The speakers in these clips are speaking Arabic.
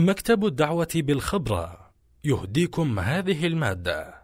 مكتب الدعوة بالخبرة يهديكم هذه المادة.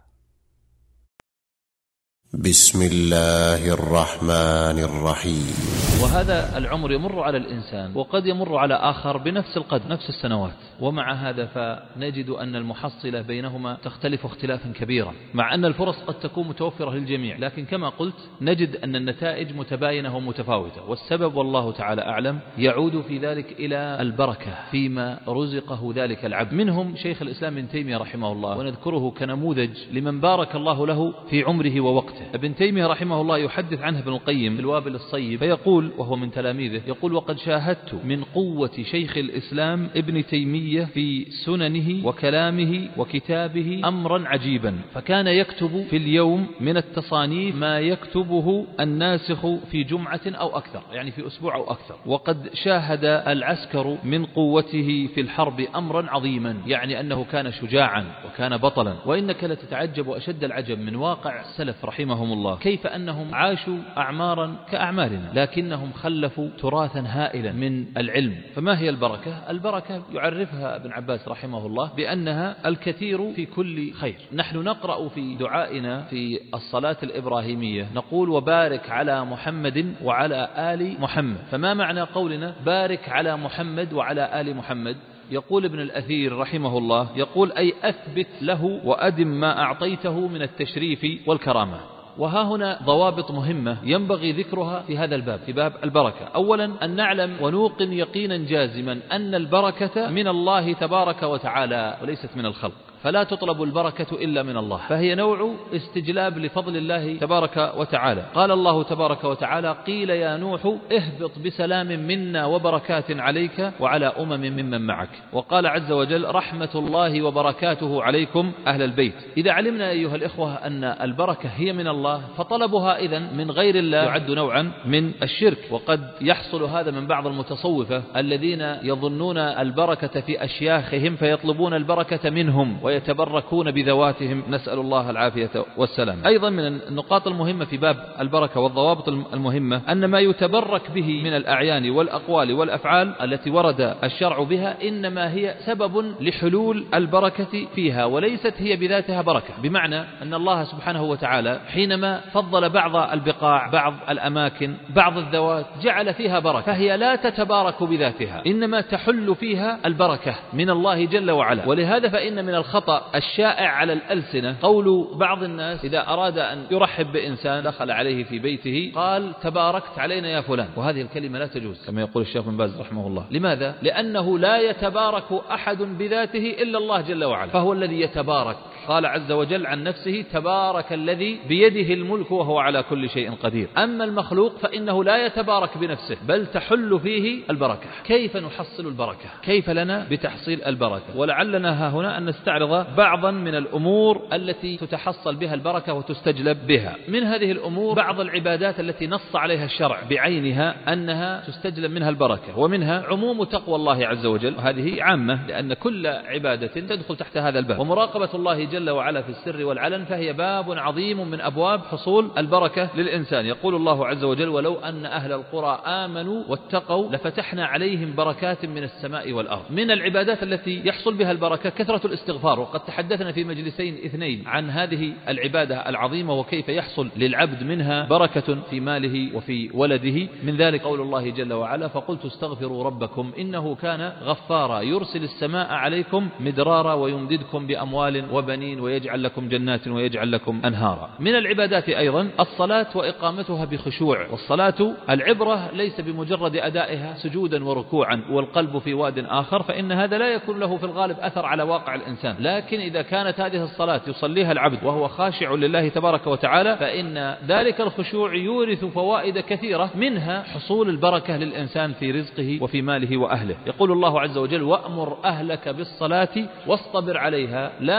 بسم الله الرحمن الرحيم. وهذا العمر يمر على الإنسان وقد يمر على آخر بنفس القدر نفس السنوات، ومع هذا فنجد أن المحصلة بينهما تختلف اختلافا كبيرا، مع أن الفرص قد تكون متوفرة للجميع، لكن كما قلت نجد أن النتائج متباينة ومتفاوتة، والسبب والله تعالى أعلم يعود في ذلك إلى البركة فيما رزقه ذلك العبد. منهم شيخ الإسلام ابن تيمية رحمه الله، ونذكره كنموذج لمن بارك الله له في عمره ووقته. ابن تيمية رحمه الله يحدث عنه ابن القيم في الوابل الصيب فيقول، وهو من تلاميذه، يقول: وقد شاهدت من قوة شيخ الإسلام ابن تيمية في سننه وكلامه وكتابه أمرا عجيبا، فكان يكتب في اليوم من التصانيف ما يكتبه الناسخ في جمعة أو أكثر، يعني في أسبوع أو أكثر. وقد شاهد العسكر من قوته في الحرب أمرا عظيما، يعني أنه كان شجاعا وكان بطلا. وإنك لتتعجب أشد العجب من واقع السلف رحمهم الله، كيف أنهم عاشوا أعمارا كأعمارنا، لكنهم خلفوا تراثا هائلا من العلم. فما هي البركة؟ البركة يعرفها ابن عباس رحمه الله بأنها الكثير في كل خير. نحن نقرأ في دعائنا في الصلاة الإبراهيمية نقول: وبارك على محمد وعلى آل محمد. فما معنى قولنا بارك على محمد وعلى آل محمد؟ يقول ابن الأثير رحمه الله، يقول: أي أثبت له وأدم ما أعطيته من التشريف والكرامة. وها هنا ضوابط مهمة ينبغي ذكرها في هذا الباب، في باب البركة. أولا أن نعلم ونوقن يقينا جازما أن البركة من الله تبارك وتعالى وليست من الخلق، فلا تطلب البركة إلا من الله، فهي نوع استجلاب لفضل الله تبارك وتعالى. قال الله تبارك وتعالى: قيل يا نوح اهبط بسلام منا وبركات عليك وعلى ممن معك. وقال عز وجل: رحمة الله وبركاته عليكم أهل البيت. إذا علمنا أيها الإخوة أن البركة هي من الله، فطلبها إذن من غير الله يعد نوعا من الشرك. وقد يحصل هذا من بعض المتصوفة الذين يظنون البركة في أشياخهم فيطلبون البركة منهم ويتبركون بذواتهم، نسأل الله العافية والسلام. أيضا من النقاط المهمة في باب البركة والضوابط المهمة أن ما يتبرك به من الأعيان والأقوال والأفعال التي ورد الشرع بها إنما هي سبب لحلول البركة فيها، وليست هي بذاتها بركة. بمعنى أن الله سبحانه وتعالى حينما فضل بعض البقاع، بعض الأماكن، بعض الذوات، جعل فيها بركة، فهي لا تتبارك بذاتها، إنما تحل فيها البركة من الله جل وعلا. ولهذا فإن من الخطأ الشائع على الألسنة قول بعض الناس إذا أراد أن يرحب بإنسان دخل عليه في بيته قال: تباركت علينا يا فلان. وهذه الكلمة لا تجوز كما يقول الشيخ بن باز رحمه الله. لماذا؟ لأنه لا يتبارك أحد بذاته إلا الله جل وعلا، فهو الذي يتبارك. قال عز وجل عن نفسه: تبارك الذي بيده الملك وهو على كل شيء قدير. أما المخلوق فإنه لا يتبارك بنفسه بل تحل فيه البركة. كيف نحصل البركة؟ كيف لنا بتحصيل البركة؟ ولعلنا ها هنا أن نستعرض بعضا من الأمور التي تتحصل بها البركة وتستجلب بها. من هذه الأمور بعض العبادات التي نص عليها الشرع بعينها أنها تستجلب منها البركة، ومنها عموم تقوى الله عز وجل، وهذه عامة لأن كل عبادة تدخل تحت هذا الباب. ومراقبة الله جل وعلا في السر والعلن فهي باب عظيم من أبواب حصول البركة للإنسان. يقول الله عز وجل: ولو أن أهل القرى آمنوا واتقوا لفتحنا عليهم بركات من السماء والأرض. من العبادات التي يحصل بها البركة كثرة الاستغفار، وقد تحدثنا في مجلسين اثنين عن هذه العبادة العظيمة وكيف يحصل للعبد منها بركة في ماله وفي ولده. من ذلك قول الله جل وعلا: فقلت استغفروا ربكم إنه كان غفارا يرسل السماء عليكم مدرارا ويمددكم بأموال وبنين ويجعل لكم جنات ويجعل لكم أنهارا. من العبادات أيضا الصلاة وإقامتها بخشوع. والصلاة العبرة ليس بمجرد أدائها سجودا وركوعا والقلب في واد آخر، فإن هذا لا يكون له في الغالب أثر على واقع الإنسان. لكن إذا كانت هذه الصلاة يصليها العبد وهو خاشع لله تبارك وتعالى فإن ذلك الخشوع يورث فوائد كثيرة، منها حصول البركة للإنسان في رزقه وفي ماله وأهله. يقول الله عز وجل: وأمر أهلك بالصلاة واصطبر عليها لا نسألك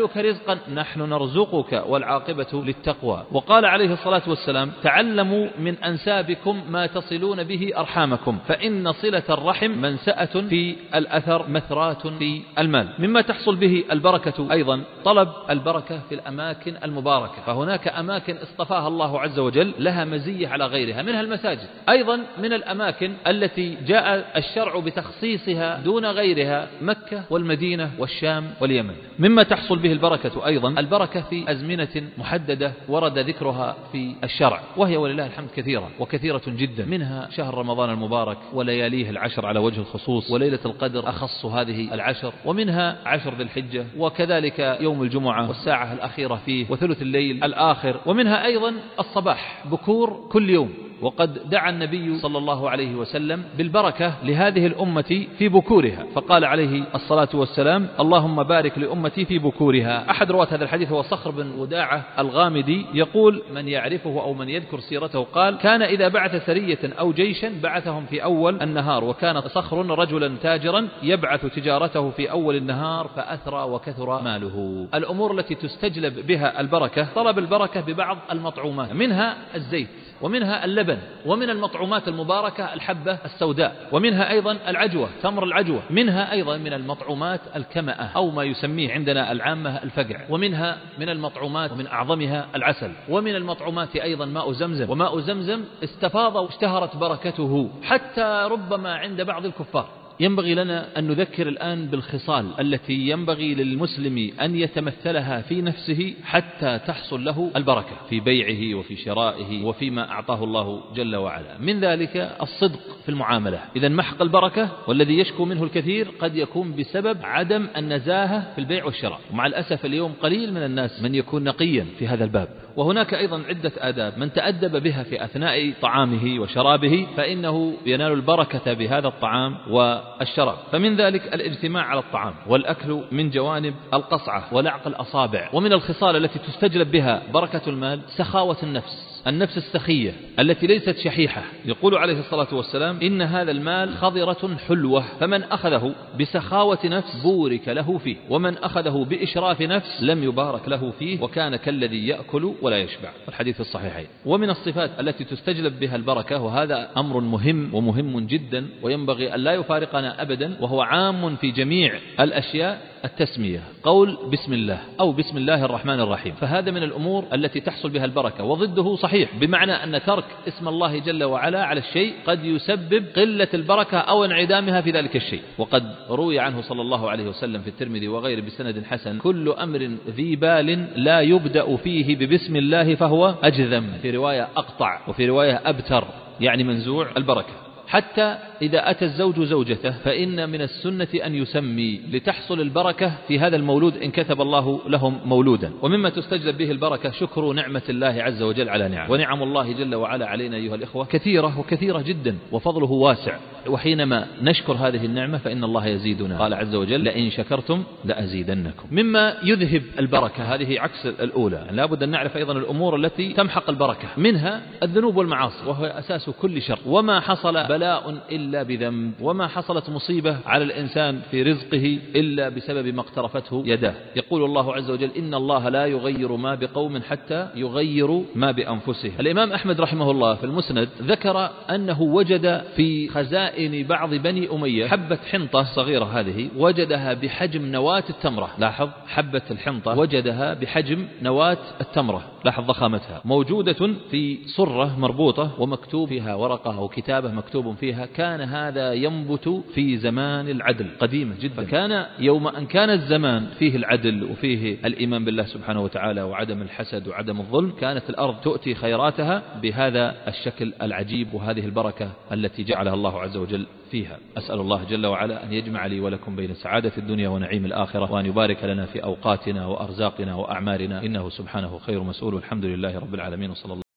نسألك رزقا نحن نرزقك والعاقبة للتقوى. وقال عليه الصلاة والسلام تعلموا من أنسابكم ما تصلون به أرحامكم فإن صلة الرحم منسأة في الأثر مثرات في المال. مما تحصل به البركة أيضا طلب البركة في الأماكن المباركة، فهناك أماكن اصطفاها الله عز وجل لها مزية على غيرها، منها المساجد. أيضا من الأماكن التي جاء الشرع بتخصيصها دون غيرها مكة والمدينة والشام واليمن. مما تحصل به البركة أيضا البركة في أزمنة محددة ورد ذكرها في الشرع، وهي ولله الحمد كثيرة وكثيرة جدا، منها شهر رمضان المبارك ولياليه العشر على وجه الخصوص، وليلة القدر أخص هذه العشر، ومنها عشر ذي الحجة، وكذلك يوم الجمعة والساعة الأخيرة فيه وثلث الليل الآخر، ومنها أيضا الصباح بكور كل يوم. وقد دعا النبي صلى الله عليه وسلم بالبركة لهذه الأمة في بكورها، فقال عليه الصلاة والسلام اللهم بارك لأمتي في بكورها. أحد رواة هذا الحديث هو صخر بن وداعة الغامدي، يقول من يعرفه أو من يذكر سيرته قال كان إذا بعث سرية أو جيشا بعثهم في أول النهار، وكان صخر رجلا تاجرا يبعث تجارته في أول النهار فأثرى وكثر ماله. الأمور التي تستجلب بها البركة طلب البركة ببعض المطعومات، منها الزيت ومنها اللبن، ومن المطعومات المباركة الحبة السوداء، ومنها أيضا العجوة تمر العجوة، منها أيضا من المطعومات الكمأة أو ما يسميه عندنا العامة الفقع، ومنها من المطعومات ومن أعظمها العسل، ومن المطعومات أيضا ماء زمزم. وماء زمزم استفاض واشتهرت بركته حتى ربما عند بعض الكفار. ينبغي لنا أن نذكر الآن بالخصال التي ينبغي للمسلم أن يتمثلها في نفسه حتى تحصل له البركة في بيعه وفي شرائه وفيما أعطاه الله جل وعلا. من ذلك الصدق في المعاملة. إذا محق البركة والذي يشكو منه الكثير قد يكون بسبب عدم النزاهة في البيع والشراء، ومع الأسف اليوم قليل من الناس من يكون نقيا في هذا الباب. وهناك أيضا عدة آداب من تأدب بها في أثناء طعامه وشرابه فإنه ينال البركة بهذا الطعام والشراب. فمن ذلك الاجتماع على الطعام والأكل من جوانب القصعة ولعق الأصابع. ومن الخصال التي تستجلب بها بركة المال سخاوة النفس السخية التي ليست شحيحة. يقول عليه الصلاة والسلام إن هذا المال خضرة حلوة، فمن أخذه بسخاوة نفس بورك له فيه، ومن أخذه بإشراف نفس لم يبارك له فيه وكان كالذي يأكل ولا يشبع. الحديث في الصحيحين. ومن الصفات التي تستجلب بها البركة، وهذا أمر مهم ومهم جدا وينبغي أن لا يفارقنا أبدا، وهو عام في جميع الأشياء، التسمية، قول بسم الله أو بسم الله الرحمن الرحيم. فهذا من الأمور التي تحصل بها البركة، وضده صحيح، بمعنى أن ترك اسم الله جل وعلا على الشيء قد يسبب قلة البركة أو انعدامها في ذلك الشيء. وقد روي عنه صلى الله عليه وسلم في الترمذي وغيره بسند حسن كل أمر ذي بال لا يبدأ فيه ببسم الله فهو أجذم، في رواية أقطع، وفي رواية أبتر، يعني منزوع البركة. حتى إذا أتى الزوج زوجته فإن من السنة أن يسمي لتحصل البركة في هذا المولود إن كتب الله لهم مولودا. ومما تستجلب به البركة شكر نعمة الله عز وجل على نعم. ونعم الله جل وعلا علينا أيها الإخوة كثيرة وكثيرة جدا وفضله واسع، وحينما نشكر هذه النعمة فإن الله يزيدنا. قال عز وجل لئن شكرتم لأزيدنكم. مما يذهب البركة، هذه عكس الأولى، لا بد أن نعرف أيضا الأمور التي تمحق البركة، منها الذنوب والمعاصي وهو أساس كل شر. وما حصل بلاء إلا بذنب، وما حصلت مصيبة على الإنسان في رزقه إلا بسبب ما اقترفته يداه. يقول الله عز وجل إن الله لا يغير ما بقوم حتى يغيروا ما بأنفسهم. الإمام أحمد رحمه الله في المسند ذكر أنه وجد في خزائن بعض بني أمية حبة حنطة صغيرة، هذه وجدها بحجم نواة التمرة. لاحظ، حبة الحنطة وجدها بحجم نواة التمرة، لاحظ ضخامتها، موجودة في صرة مربوطة ومكتوب فيها ورقة أو كتابة مكتوب فيها كان هذا ينبت في زمان العدل، قديمة جدا. فكان يوم أن كان الزمان فيه العدل وفيه الإيمان بالله سبحانه وتعالى وعدم الحسد وعدم الظلم، كانت الأرض تؤتي خيراتها بهذا الشكل العجيب وهذه البركة التي جعلها الله عز وجل فيها. أسأل الله جل وعلا أن يجمع لي ولكم بين سعادة الدنيا ونعيم الآخرة، وأن يبارك لنا في أوقاتنا وأرزاقنا وأعمارنا، إنه سبحانه خير مسؤول. الحمد لله رب العالمين، وصلى الله